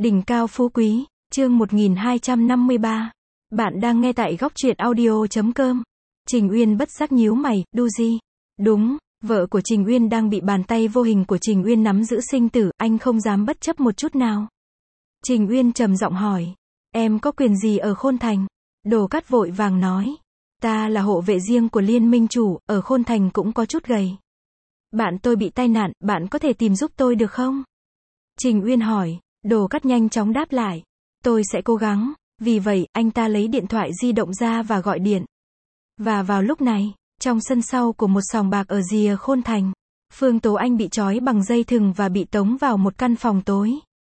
Đỉnh cao phú quý, chương 1253. Bạn đang nghe tại góc truyện audio.com. Trình Uyên bất giác nhíu mày, đu di. Đúng, vợ của Trình Uyên đang bị bàn tay vô hình của Trình Uyên nắm giữ sinh tử, anh không dám bất chấp một chút nào. Trình Uyên trầm giọng hỏi, em có quyền gì ở Khôn Thành? Đồ Cát vội vàng nói, ta là hộ vệ riêng của Liên Minh Chủ, ở Khôn Thành cũng có chút gầy. Bạn tôi bị tai nạn, bạn có thể tìm giúp tôi được không? Trình Uyên hỏi. Đồ Cát nhanh chóng đáp lại, tôi sẽ cố gắng. Vì vậy, anh ta lấy điện thoại di động ra và gọi điện. Và vào lúc này, trong sân sau của một sòng bạc ở rìa Khôn Thành, Phương Tố Anh bị trói bằng dây thừng và bị tống vào một căn phòng tối.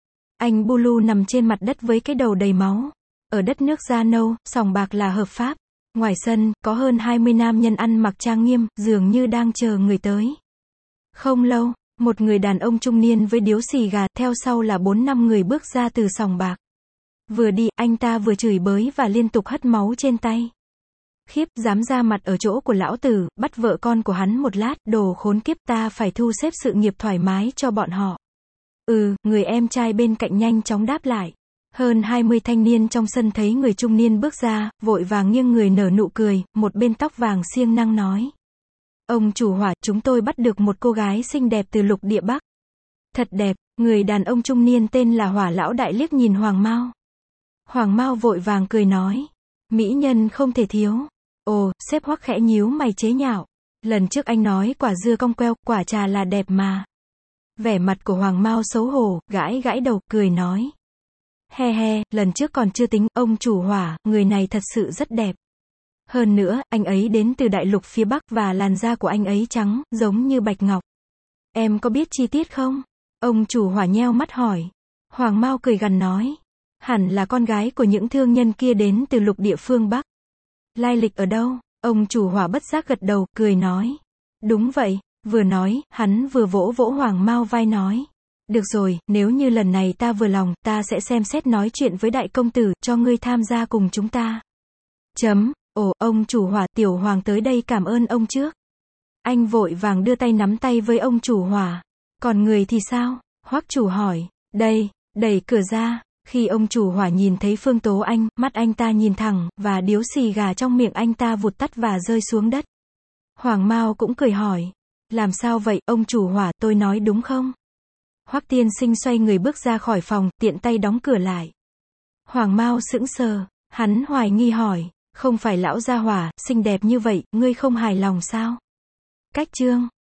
Anh Bulu nằm trên mặt đất với cái đầu đầy máu. Ở đất nước da nâu, sòng bạc là hợp pháp. Ngoài sân, có hơn 20 nam nhân ăn mặc trang nghiêm, dường như đang chờ người tới. Không lâu, một người đàn ông trung niên với điếu xì gà, theo sau là 4-5 người bước ra từ sòng bạc. Vừa đi, anh ta vừa chửi bới và liên tục hất máu trên tay. Khiếp, dám ra mặt ở chỗ của lão tử, bắt vợ con của hắn một lát, đồ khốn kiếp, ta phải thu xếp sự nghiệp thoải mái cho bọn họ. Người em trai bên cạnh nhanh chóng đáp lại. Hơn 20 thanh niên trong sân thấy người trung niên bước ra, vội vàng nghiêng người nở nụ cười, một bên tóc vàng siêng năng nói. Ông chủ Hỏa, chúng tôi bắt được một cô gái xinh đẹp từ lục địa Bắc. Thật đẹp, người đàn ông trung niên tên là Hỏa lão đại liếc nhìn Hoàng Mao. Hoàng Mao vội vàng cười nói. Mỹ nhân không thể thiếu. Ồ, sếp Hoắc khẽ nhíu mày chế nhạo. Lần trước anh nói quả dưa cong queo, quả trà là đẹp mà. Vẻ mặt của Hoàng Mao xấu hổ, gãi gãi đầu, cười nói. He he, lần trước còn chưa tính, ông chủ Hỏa, người này thật sự rất đẹp. Hơn nữa, anh ấy đến từ đại lục phía Bắc và làn da của anh ấy trắng, giống như bạch ngọc. Em có biết chi tiết không? Ông chủ Hỏa nheo mắt hỏi. Hoàng Mao cười gằn nói. Hẳn là con gái của những thương nhân kia đến từ lục địa phương Bắc. Lai lịch ở đâu? Ông chủ Hỏa bất giác gật đầu, cười nói. Đúng vậy, vừa nói, hắn vừa vỗ vỗ Hoàng Mao vai nói. Được rồi, nếu như lần này ta vừa lòng, ta sẽ xem xét nói chuyện với đại công tử, cho ngươi tham gia cùng chúng ta. Ồ, ông chủ Hỏa, tiểu hoàng tới đây cảm ơn ông trước. Anh vội vàng đưa tay nắm tay với ông chủ Hỏa. Còn người thì sao? Hoắc chủ hỏi. Đây, đẩy cửa ra. Khi ông chủ Hỏa nhìn thấy Phương Tố Anh, mắt anh ta nhìn thẳng, và điếu xì gà trong miệng anh ta vụt tắt và rơi xuống đất. Hoàng Mao cũng cười hỏi. Làm sao vậy, ông chủ Hỏa, tôi nói đúng không? Hoắc tiên sinh xoay người bước ra khỏi phòng, tiện tay đóng cửa lại. Hoàng Mao sững sờ, hắn hoài nghi hỏi. Không phải lão gia Hỏa, xinh đẹp như vậy, ngươi không hài lòng sao? Cách chương